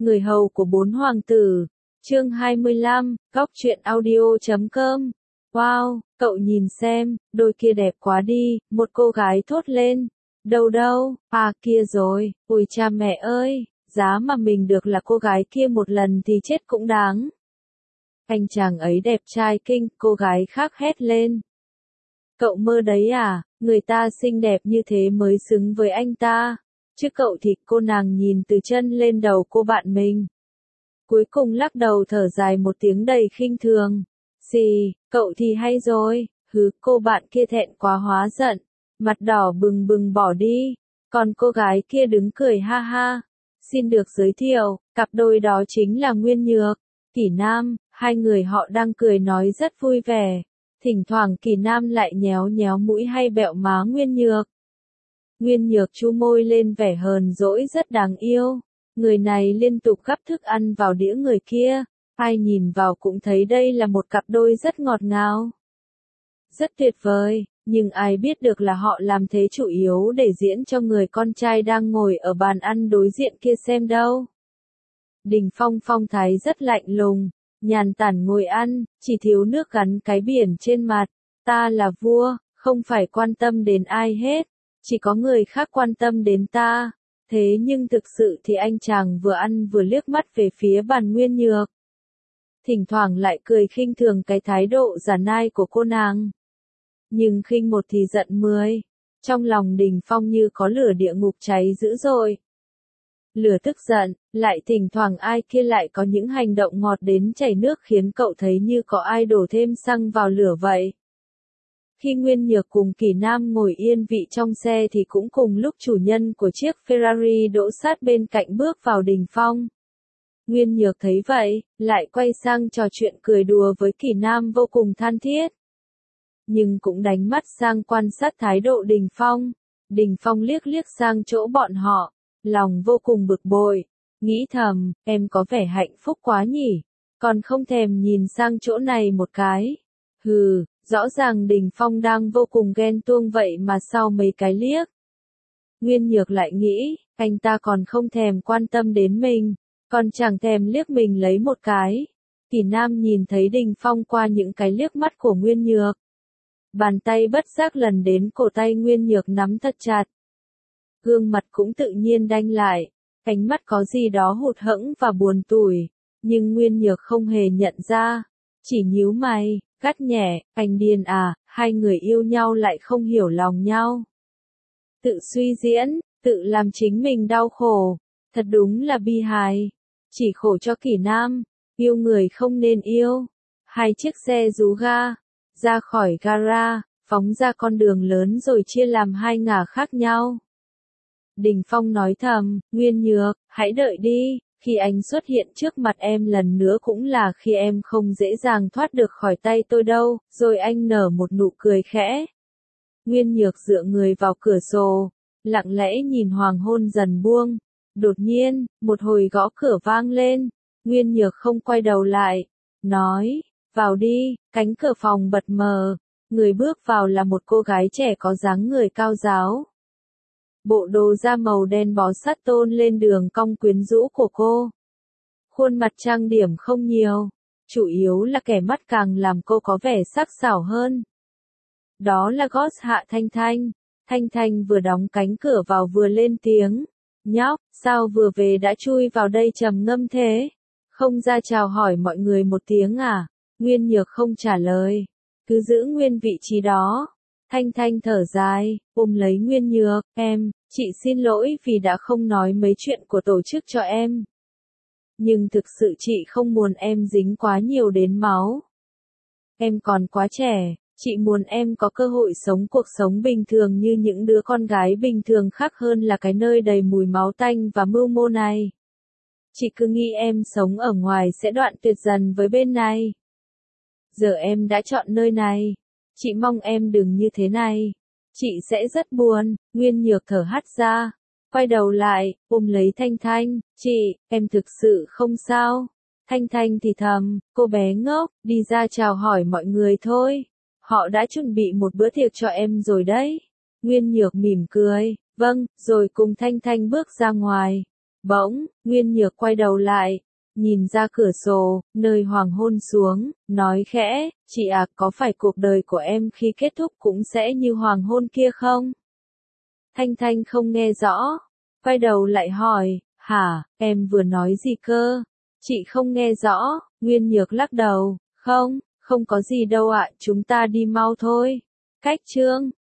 Người hầu của bốn hoàng tử. Chương 25, Góc truyện audio.com. Wow, cậu nhìn xem, đôi kia đẹp quá đi, một cô gái thốt lên. Đâu đâu, à kia rồi, ôi cha mẹ ơi, giá mà mình được là cô gái kia một lần thì chết cũng đáng. Anh chàng ấy đẹp trai kinh, cô gái khác hét lên. Cậu mơ đấy à, người ta xinh đẹp như thế mới xứng với anh ta. Chứ cậu thì cô nàng nhìn từ chân lên đầu cô bạn mình. Cuối cùng lắc đầu thở dài một tiếng đầy khinh thường. Xì, cậu thì hay rồi, cô bạn kia thẹn quá hóa giận. Mặt đỏ bừng bừng bỏ đi. Còn cô gái kia đứng cười ha ha. Xin được giới thiệu, cặp đôi đó chính là Nguyên Nhược, Kỷ Nam, hai người họ đang cười nói rất vui vẻ. Thỉnh thoảng Kỷ Nam lại nhéo nhéo mũi hay bẹo má Nguyên Nhược. Nguyên Nhược chu môi lên vẻ hờn dỗi rất đáng yêu. Người này liên tục gắp thức ăn vào đĩa người kia. Ai nhìn vào cũng thấy đây là một cặp đôi rất ngọt ngào. Rất tuyệt vời, nhưng ai biết được là họ làm thế chủ yếu để diễn cho người con trai đang ngồi ở bàn ăn đối diện kia xem đâu. Đình Phong phong thái rất lạnh lùng, nhàn tản ngồi ăn, chỉ thiếu nước gắn cái biển trên mặt. Ta là vua, không phải quan tâm đến ai hết, chỉ có người khác quan tâm đến ta. Thế nhưng thực sự thì anh chàng vừa ăn vừa liếc mắt về phía bàn Nguyên Nhược. Thỉnh thoảng lại cười khinh thường cái thái độ giả nai của cô nàng. Nhưng khinh một thì giận 10. Trong lòng Đình Phong như có lửa địa ngục cháy dữ dội. Lửa tức giận, lại thỉnh thoảng ai kia lại có những hành động ngọt đến chảy nước khiến cậu thấy như có ai đổ thêm xăng vào lửa vậy. Khi Nguyên Nhược cùng Kỷ Nam ngồi yên vị trong xe thì cũng cùng lúc chủ nhân của chiếc Ferrari đỗ sát bên cạnh bước vào Đình Phong. Nguyên Nhược thấy vậy, lại quay sang trò chuyện cười đùa với Kỷ Nam vô cùng than thiết. Nhưng cũng đánh mắt sang quan sát thái độ Đình Phong. Đình Phong liếc liếc sang chỗ bọn họ, lòng vô cùng bực bội, nghĩ thầm, em có vẻ hạnh phúc quá nhỉ, còn không thèm nhìn sang chỗ này một cái. Rõ ràng Đình Phong đang vô cùng ghen tuông vậy mà sau mấy cái liếc. Nguyên Nhược lại nghĩ, anh ta còn không thèm quan tâm đến mình, còn chẳng thèm liếc mình lấy một cái. Kỷ Nam nhìn thấy Đình Phong qua những cái liếc mắt của Nguyên Nhược. Bàn tay bất giác lần đến cổ tay Nguyên Nhược nắm thật chặt. Gương mặt cũng tự nhiên đanh lại, ánh mắt có gì đó hụt hẫng và buồn tủi, nhưng Nguyên Nhược không hề nhận ra, chỉ nhíu mày, gắt nhẹ, anh điên à, hai người yêu nhau lại không hiểu lòng nhau. Tự suy diễn, tự làm chính mình đau khổ, thật đúng là bi hài, chỉ khổ cho Kỷ Nam, yêu người không nên yêu. Hai chiếc xe rú ga, ra khỏi gara, phóng ra con đường lớn rồi chia làm hai ngả khác nhau. Đình Phong nói thầm, Nguyên Nhược, hãy đợi đi, khi anh xuất hiện trước mặt em lần nữa cũng là khi em không dễ dàng thoát được khỏi tay tôi đâu, rồi anh nở một nụ cười khẽ. Nguyên Nhược dựa người vào cửa sổ, lặng lẽ nhìn hoàng hôn dần buông. Đột nhiên, một hồi gõ cửa vang lên, Nguyên Nhược không quay đầu lại, nói, vào đi, cánh cửa phòng bật mở, người bước vào là một cô gái trẻ có dáng người cao ráo. Bộ đồ da màu đen bó sát tôn lên đường cong quyến rũ của cô. Khuôn mặt trang điểm không nhiều, chủ yếu là kẻ mắt càng làm cô có vẻ sắc sảo hơn. Đó là Goss Hạ Thanh Thanh. Thanh Thanh vừa đóng cánh cửa vào vừa lên tiếng. Nhóc, sao vừa về đã chui vào đây trầm ngâm thế? Không ra chào hỏi mọi người một tiếng à? Nguyên Nhược không trả lời, cứ giữ nguyên vị trí đó. Thanh Thanh thở dài, ôm lấy Nguyên Nhược, chị xin lỗi vì đã không nói mấy chuyện của tổ chức cho em. Nhưng thực sự chị không muốn em dính quá nhiều đến máu. Em còn quá trẻ, chị muốn em có cơ hội sống cuộc sống bình thường như những đứa con gái bình thường khác hơn là cái nơi đầy mùi máu tanh và mưu mô này. Chị cứ nghĩ em sống ở ngoài sẽ đoạn tuyệt dần với bên này. Giờ em đã chọn nơi này. Chị mong em đừng như thế này. Chị sẽ rất buồn. Nguyên Nhược thở hắt ra. Quay đầu lại, ôm lấy Thanh Thanh. Chị, em thực sự không sao. Thanh Thanh thì thầm, cô bé ngốc, đi ra chào hỏi mọi người thôi. Họ đã chuẩn bị một bữa tiệc cho em rồi đấy. Nguyên Nhược mỉm cười, vâng, rồi cùng Thanh Thanh bước ra ngoài. Bỗng, Nguyên Nhược quay đầu lại, nhìn ra cửa sổ, nơi hoàng hôn xuống, nói khẽ, chị à, có phải cuộc đời của em khi kết thúc cũng sẽ như hoàng hôn kia không? Thanh Thanh không nghe rõ, quay đầu lại hỏi, hả, em vừa nói gì cơ? Chị không nghe rõ, Nguyên Nhược lắc đầu, không có gì đâu ạ, chúng ta đi mau thôi. Cách chương